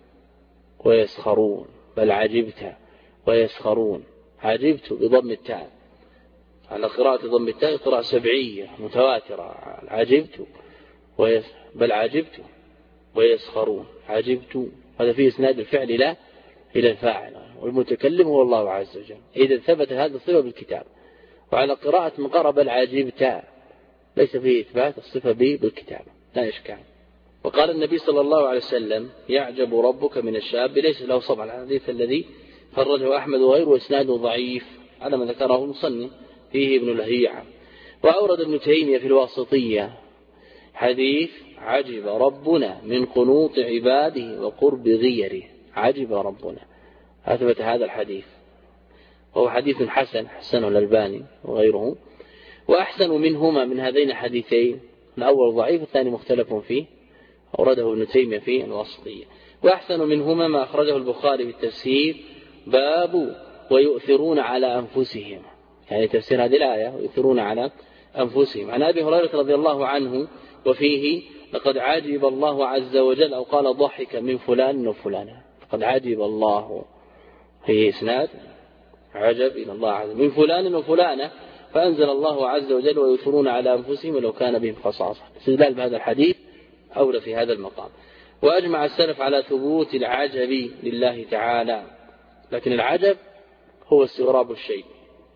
ويسخرون، بل عجبت ويسخرون، عجبت بضم التاء على قراءة ضم التاء، قراءة سبعية متواترة، عجبت بل عجبت ويسخرون، عجبت هذا فيه إسناد الفعل إلى الفاعل، والمتكلم هو الله عز وجل. إذا ثبت هذا الصفة بالكتاب. وعلى قراءة من قرأ بل عجبت ليس فيه إثبات الصفة بالكتاب، لا إشكال. وقال النبي صلى الله عليه وسلم يعجب ربك من الشاب ليس له صبع، الحديث الذي خرجه أحمد وغيره وإسناده ضعيف على ما ذكره المصنف فيه ابن لهيعة. وأورد ابن تيمية في الواسطية حديث عجب ربنا من قنوط عباده وقرب غيره، عجب ربنا، أثبت هذا الحديث وهو حديث حسنه الألباني وغيره. وأحسن منهما من هذين الحديثين، الأول ضعيف الثاني مختلف فيه، أورده ابن تيمية في الواسطية. وأحسن منهما ما أخرجه البخاري بالتفسير باب ويؤثرون على أنفسهم، يعني تفسير هذه الآية ويؤثرون على أنفسهم. عن أبي هريرة رضي الله عنه وفيه لقد عجب الله عز وجل، أو قال ضحك من فلان وفلانة، لقد عجب الله، هي إسناد عجب إلى الله عز وجل من فلان وفلانة، فأنزل الله عز وجل ويؤثرون على أنفسهم ولو كان بهم خصاصة. استدلال بهذا الحديث أولى في هذا المقام. وأجمع السلف على ثبوت العجب لله تعالى، لكن العجب هو استغراب الشيء،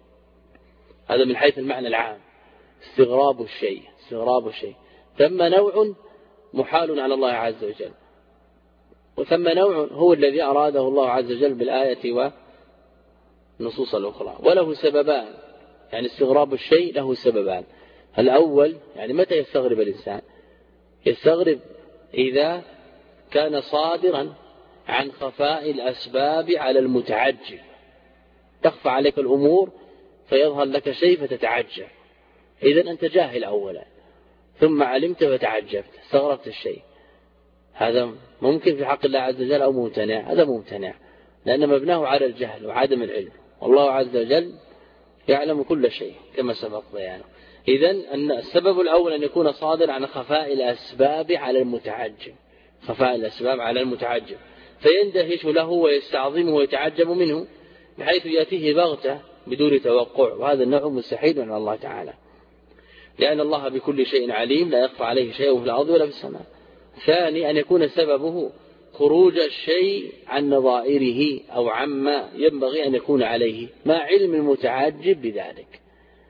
هذا من حيث المعنى العام، استغراب الشيء. ثم نوع محال على الله عز وجل، وثم نوع هو الذي أراده الله عز وجل بالآية والنصوص الأخرى، وله سببان. يعني استغراب الشيء له سببان. الأول يعني متى يستغرب الإنسان؟ يستغرب إذا كان صادرا عن خفاء الأسباب على المتعجب، تخفى عليك الأمور فيظهر لك شيء فتتعجب، إذن أنت جاهل أولا ثم علمت فتعجبت، استغربت الشيء. هذا ممكن في حق الله عز وجل أو ممتنع؟ هذا ممتنع، لأن مبناه على الجهل وعدم العلم، والله عز وجل يعلم كل شيء كما سبق بيانه. إذن أن السبب الأول أن يكون صادر عن خفاء الأسباب على المتعجب، خفاء الأسباب على المتعجب، فيندهش له ويستعظمه ويتعجب منه بحيث يأتيه بغتة بدون توقع، وهذا النوع مستحيل من الله تعالى، لأن الله بكل شيء عليم لا يخفى عليه شيء في الأرض ولا في السماء. ثاني أن يكون سببه خروج الشيء عن نظائره أو عما ينبغي أن يكون عليه مع علم المتعجب بذلك.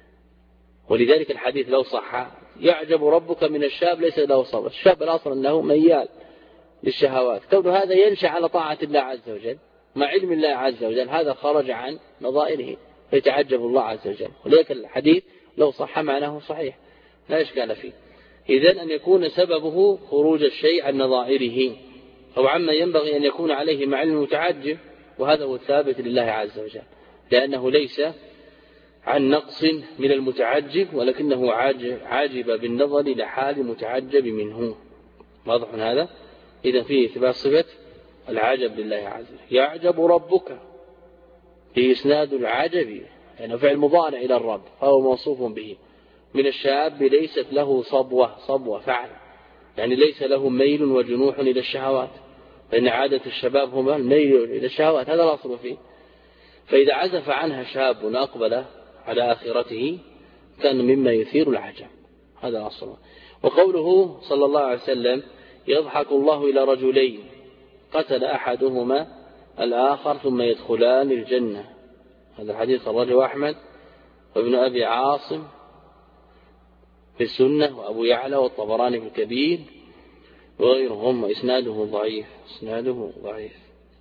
ولذلك الحديث لو صح يعجب ربك من الشاب ليس له صبر، الشاب الأصل أنه ميال للشهوات، كون هذا ينشأ على طاعة الله عز وجل مع علم الله عز وجل، هذا خرج عن نظائره فيتعجب الله عز وجل. ولذلك الحديث لو صح معناه صحيح لا إشكال فيه. إذن أن يكون سببه خروج الشيء عن نظائره أو عما ينبغي أن يكون عليه مع علم المتعجب، وهذا هو الثابت لله عز وجل، لأنه ليس عن نقص من المتعجب ولكنه عاجب بالنظر لحال المتعجب منه. واضح هذا؟ إذا فيه إثبات صفة العجب لله عز وجل. يعجب ربك في إسناد العجب، يعني فعل مضارع إلى الرب فهو موصوف به. من الشاب ليست له صبوة فعل، يعني ليس له ميل وجنوح إلى الشهوات، فإن عادة الشباب هما الميل إلى الشهوات، هذا الأصل فيه. فإذا عزف عنها شاب أقبل على آخرته كان مما يثير العجب، هذا الأصل. وقوله صلى الله عليه وسلم يضحك الله إلى رجلين قتل أحدهما الآخر ثم يدخلان الجنة، هذا الحديث خرجه أحمد وابن أبي عاصم في السنة وأبو يعلى والطبراني في الكبير وغيرهم، إسناده ضعيف. إسناده ضعيف،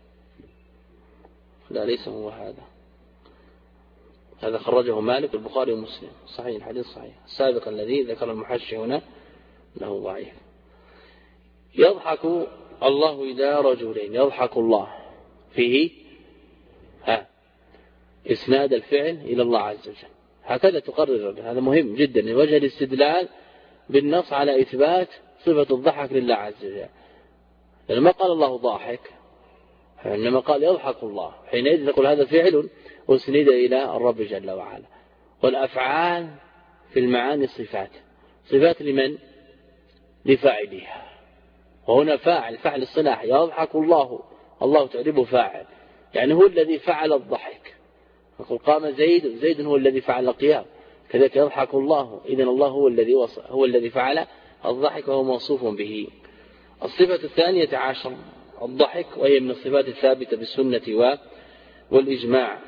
لا ليس هو هذا خرجه مالك البخاري ومسلم صحيح، الحديث صحيح. السابق الذي ذكر المحشي هنا له ضعيف. يضحك الله إلى رجلين، يضحك الله فيه إسناد الفعل إلى الله عز وجل، هكذا تقرر. هذا مهم جدا من وجه الاستدلال بالنص على إثبات صفة الضحك لله عز وجل، لما قال الله ضاحك إنما قال يضحك الله، حينئذ نقول هذا فعل أسند إلى الرب جل وعلا. والأفعال في المعاني صفات لمن؟ لفاعلها، وهنا فاعل الصلاح يضحك الله تعربه فاعل، يعني هو الذي فعل الضحك. نقول قام زيد هو الذي فعل القيام، كذلك يضحك الله، إذن الله هو الذي فعل الضحك وهو موصوف به. الصفة الثانية عشر الضحك، وهي من الصفات الثابتة بالسنة والإجماع.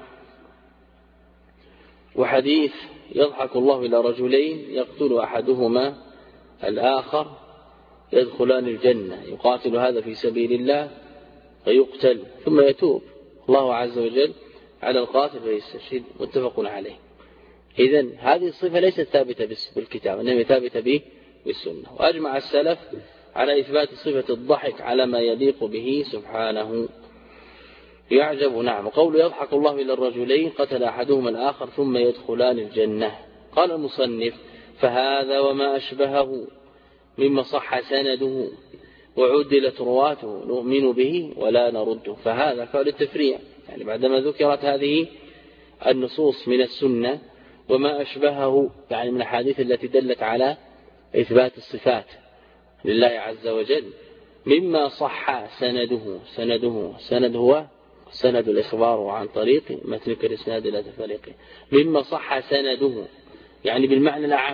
وحديث يضحك الله إلى رجلين يقتل أحدهما الآخر يدخلان الجنة، يقاتل هذا في سبيل الله فيقتل ثم يتوب الله عز وجل على القاتل فيستشهد، متفق عليه. إذن هذه الصفة ليست ثابتة بالكتاب، إنما ثابتة به بالسنة. وأجمع السلف على إثبات صفة الضحك على ما يليق به سبحانه. يعجب نعم. قول يضحك الله إلى الرجلين قتل أحدهما الآخر ثم يدخلان الجنة. قال المصنف فهذا وما أشبهه مما صح سنده وعدلت رواته نؤمن به ولا نرده. فهذا فعل التفريع، يعني بعدما ذكرت هذه النصوص من السنة وما أشبهه، يعني من الحديث التي دلت على إثبات الصفات لله عز وجل مما صح سنده هو سند الإخبار عن طريق متنك الإسناد إلى تفريقه. مما صح سنده يعني بالمعنى الأعم،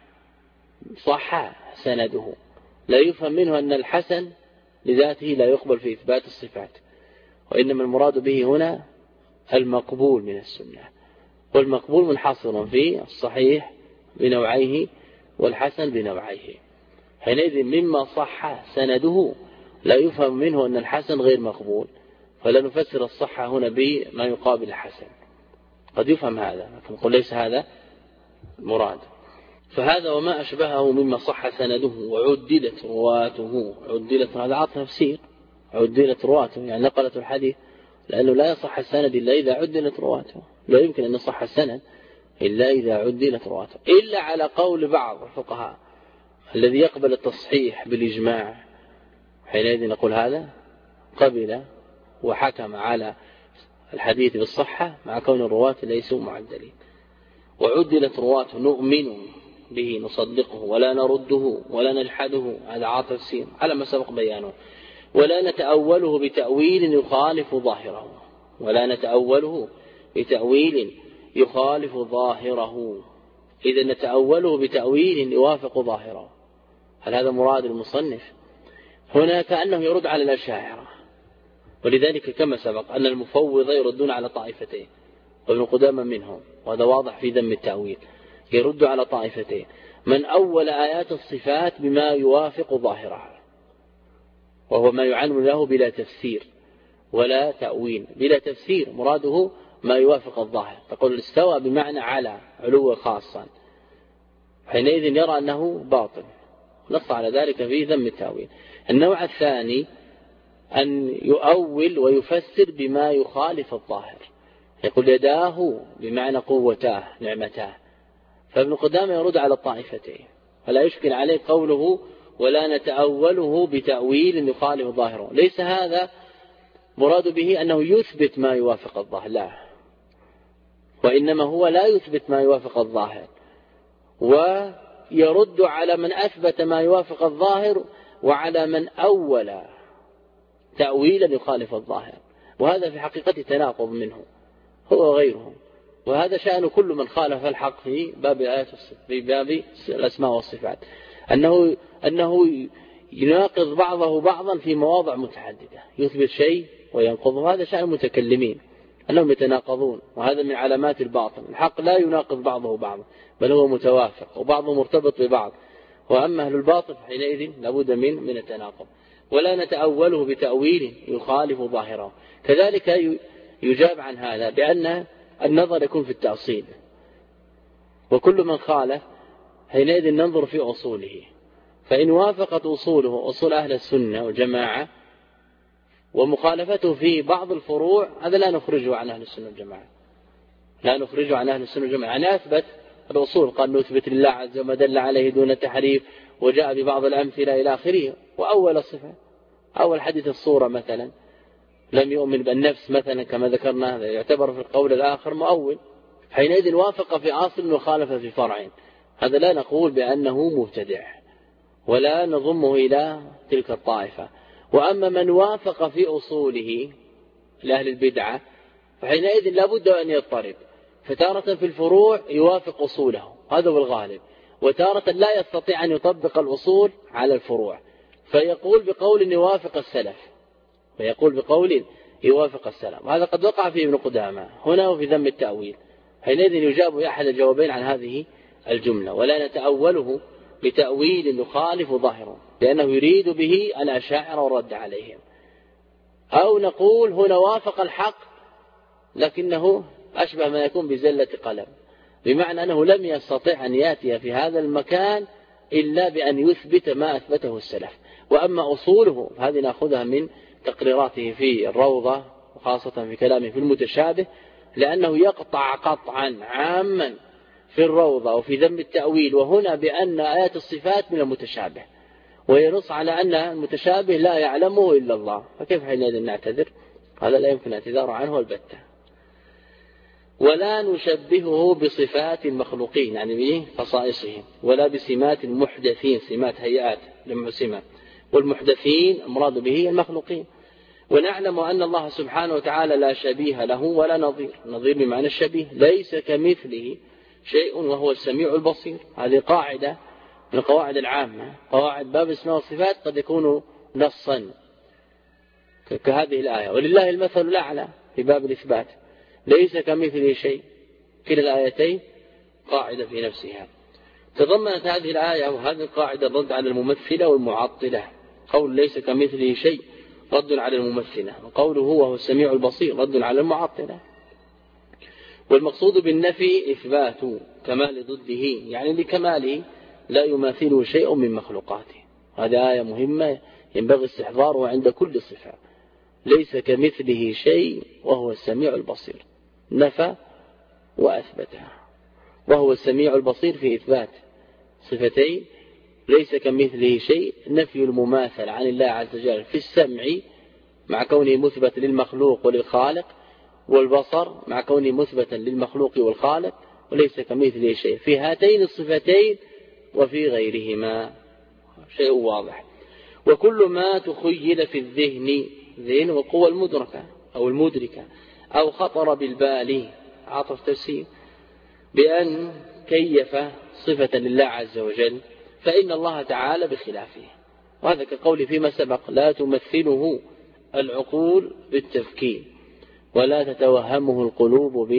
صح سنده لا يفهم منه أن الحسن لذاته لا يقبل في إثبات الصفات، وإنما المراد به هنا المقبول من السنة، والمقبول منحصر في الصحيح بنوعيه والحسن بنوعيه. حينئذ مما صح سنده لا يفهم منه أن الحسن غير مقبول، فلا نفسر الصحة هنا بما يقابل الحسن، قد يفهم هذا لكن نقول ليس هذا المراد. فهذا وما أشبهه مما صح سنده وعدلت رواته. عدلت هذا عطف تفسير، عدلت رواته يعني نقلت الحديث، لأنه لا يصح السند إلا إذا عدلت رواته، لا يمكن أن يصح السند إلا إذا عدلت رواته، إلا على قول بعض الفقهاء الذي يقبل التصحيح بالإجماع، حينئذ نقول هذا قبل وحكم على الحديث بالصحة مع كون الرواة ليسوا معدلين. وعدلت رواته نؤمن به نصدقه ولا نرده ولا نجحده، هذا عاطف تفسير على ما سبق بيانه. ولا نتأوله بتأويل يخالف ظاهره، ولا نتأوله بتأويل يخالف ظاهره. إذا نتأوله بتأويل يوافق ظاهره. هل هذا مراد المصنف؟ هنا كأنه يرد على الأشاعرة، ولذلك كما سبق أن المفوضة يردون على طائفتين وابن قدامة منهم، وهذا واضح في ذم التأويل. يرد على طائفتين: من أول آيات الصفات بما يوافق ظاهرها، وهو ما يعلم له بلا تفسير ولا تأويل. بلا تفسير مراده ما يوافق الظاهر، تقول استوى بمعنى على علو خاصا، حينئذ يرى أنه باطل، نص على ذلك في ذم التأويل. النوع الثاني أن يؤول ويفسر بما يخالف الظاهر، يقول يداه بمعنى قوتاه نعمتاه. فابن قدامة يرد على الطائفتين، ولا يشكل عليه قوله ولا نتأوله بتأويل يخالف ظاهره. ليس هذا مراد به أنه يثبت ما يوافق الظاهر، لا، وإنما هو لا يثبت ما يوافق الظاهر، ويرد على من أثبت ما يوافق الظاهر وعلى من أول تأويلا يخالف الظاهر، وهذا في حقيقة تناقض منه هو وغيره. وهذا شأن كل من خالف الحق في باب الآيات في باب الأسماء والصفات، أنه يناقض بعضه بعضا في مواضع متعددة، يثبت شيء وينقضه. هذا شأن المتكلمين أنهم يتناقضون، وهذا من علامات الباطل. الحق لا يناقض بعضه بعضا، بل هو متوافق وبعضه مرتبط ببعض. وأما أهل الباطل حينئذ لابد من التناقض. ولا نتأوله بتأويل يخالف ظاهره. كذلك يجاب عن هذا بأن النظر يكون في التأصيل، وكل من خالف حينئذ ننظر في أصوله، فإن وافقت أصوله أصول أهل السنة والجماعة ومخالفته في بعض الفروع، هذا لا نخرجه عن أهل السنة والجماعة، لا نخرجه عن أهل السنة والجماعة. يعني أثبت الأصول، قال نثبت لله عز وجل دل عليه دون تحريف، وجاء ببعض الأمثلة إلى آخره. وأول الصفة، أول حديث الصورة مثلا، لم يؤمن بالنفس مثلا كما ذكرنا، هذا يعتبر في القول الآخر مؤول، حينئذ وافق في أصل وخالف في فرع. هذا لا نقول بأنه مبتدع ولا نضمه إلى تلك الطائفة. وأما من وافق في أصوله لأهل البدعة فحينئذ لابد أن يضطرب، فتارة في الفروع يوافق أصوله، هذا هو الغالب، وتارة لا يستطيع أن يطبق الأصول على الفروع، فيقول بقول يوافق السلف، ويقول بقول يوافق السلف. وهذا قد وقع في ابن قدامة هنا وفي ذم التأويل. حينئذ يجاب أحد الجوابين عن هذه الجملة، ولا نتأوله بتأويل يخالف ظاهره، لأنه يريد به الأشاعرة والرد عليهم. أو نقول هنا وافق الحق لكنه أشبه ما يكون بزلة قلم، بمعنى أنه لم يستطع أن يأتي في هذا المكان إلا بأن يثبت ما أثبته السلف. وأما أصوله هذه نأخذها من تقريراته في الروضة، وخاصة في كلامه في المتشابه، لأنه يقطع قطعا عاما في الروضة وفي ذم التأويل وهنا بأن آيات الصفات من المتشابه، وينص على أن المتشابه لا يعلمه إلا الله، فكيف حينئذ نعتذر؟ هذا لا يمكن اعتذار عنه البتة. ولا نشبهه بصفات المخلوقين، يعني بخصائصهم، ولا بسمات المحدثين، سمات هيئات لما سمة، والمحدثين المراد به المخلوقين. ونعلم أن الله سبحانه وتعالى لا شبيه له ولا نظير، نظير بمعنى الشبيه، ليس كمثله شيء وهو السميع البصير. هذه قاعدة من القواعد العامة، قواعد باب اسماء والصفات قد يكون نصا كهذه الآية، ولله المثل الأعلى في باب الإثبات، ليس كمثله شيء. كلا الآيتين قاعدة في نفسها. تضمنت هذه الآية وهذه القاعدة الرد على الممثلة والمعطلة. قول ليس كمثله شيء رد على الممثلة، وقوله هو السميع البصير رد على المعطلة. والمقصود بالنفي إثبات كمال ضده، يعني لكماله لا يماثله شيء من مخلوقاته. هذه آية مهمة ينبغي استحضاره عند كل صفة، ليس كمثله شيء وهو السميع البصير، نفى وأثبتها. وهو السميع البصير في إثبات صفتين، ليس كمثله شيء نفي المماثل عن الله عز وجل في السمع مع كونه مثبت للمخلوق وللخالق، والبصر مع كونه مثبتا للمخلوق والخالق، وليس كمثله شيء في هاتين الصفتين وفي غيرهما، شيء واضح. وكل ما تخيل في الذهن، ذهن وقوة المدركة أو المدركة، أو خطر بالبال، عطف تفسير، بأن كيف صفة لله عز وجل، فإن الله تعالى بخلافه. وهذا كقول فيما سبق لا تمثله العقول بالتفكير ولا تتوهمه القلوب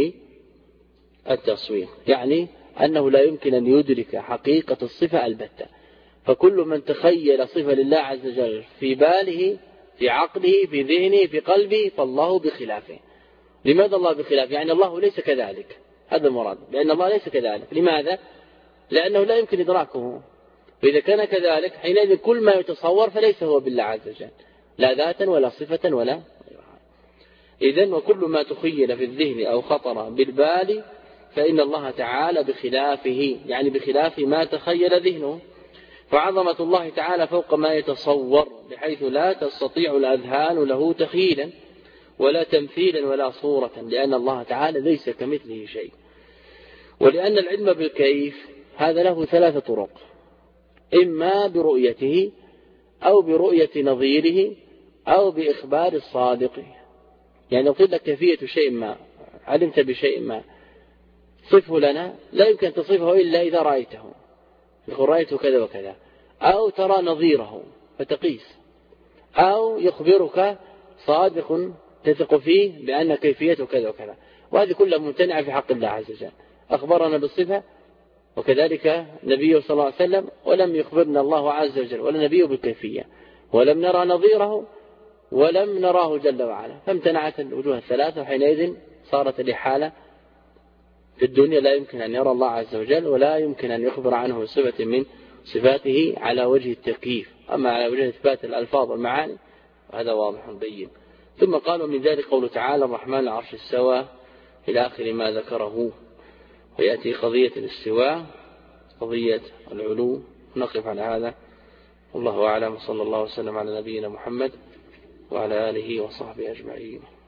بالتصوير، يعني أنه لا يمكن أن يدرك حقيقة الصفة البتة، فكل من تخيل صفة لله عز وجل في باله في عقله في ذهنه في قلبه فالله بخلافه. لماذا الله بخلافه؟ يعني الله ليس كذلك، هذا المراد، لأن الله ليس كذلك. لماذا؟ لأنه لا يمكن إدراكه، فإذا كان كذلك حينئذ كل ما يتصور فليس هو بالله عز وجل، لا ذاتا ولا صفة ولا غيرها. إذن وكل ما تخيل في الذهن أو خطر بالبال فإن الله تعالى بخلافه، يعني بخلاف ما تخيل ذهنه. فعظمة الله تعالى فوق ما يتصور، بحيث لا تستطيع الأذهان له تخيلا ولا تمثيلا ولا صورة، لأن الله تعالى ليس كمثله شيء. ولأن العلم بالكيف هذا له 3 طرق، إما برؤيته أو برؤية نظيره أو بإخبار الصادق. يعني لو قلت لك كيفية شيء ما، علمت بشيء ما، صفه لنا، لا يمكن أن تصفه إلا إذا رأيته، يقول رأيته كذا وكذا، أو ترى نظيره فتقيس، أو يخبرك صادق تثق فيه بأن كيفيته كذا وكذا. وهذه كلها ممتنعة في حق الله عز وجل. أخبرنا بالصفة وكذلك نبيه صلى الله عليه وسلم، ولم يخبرنا الله عز وجل ولا نبيه بالكيفية، ولم نرى نظيره ولم نراه جل وعلا، فامتنعت الوجوه الثلاثة، وحينئذ صارت الإحالة في الدنيا، لا يمكن أن يرى الله عز وجل ولا يمكن أن يخبر عنه بصفة من صفاته على وجه التكييف. أما على وجه إثبات الألفاظ والمعاني هذا واضح بين. ثم قالوا من ذلك قوله تعالى الرحمن العرش استوى إلى آخر ما ذكره، ويأتي قضية الاستواء قضية العلو. نقف على هذا، والله أعلم، صلى الله وسلم على نبينا محمد وعلى آله وصحبه أجمعين.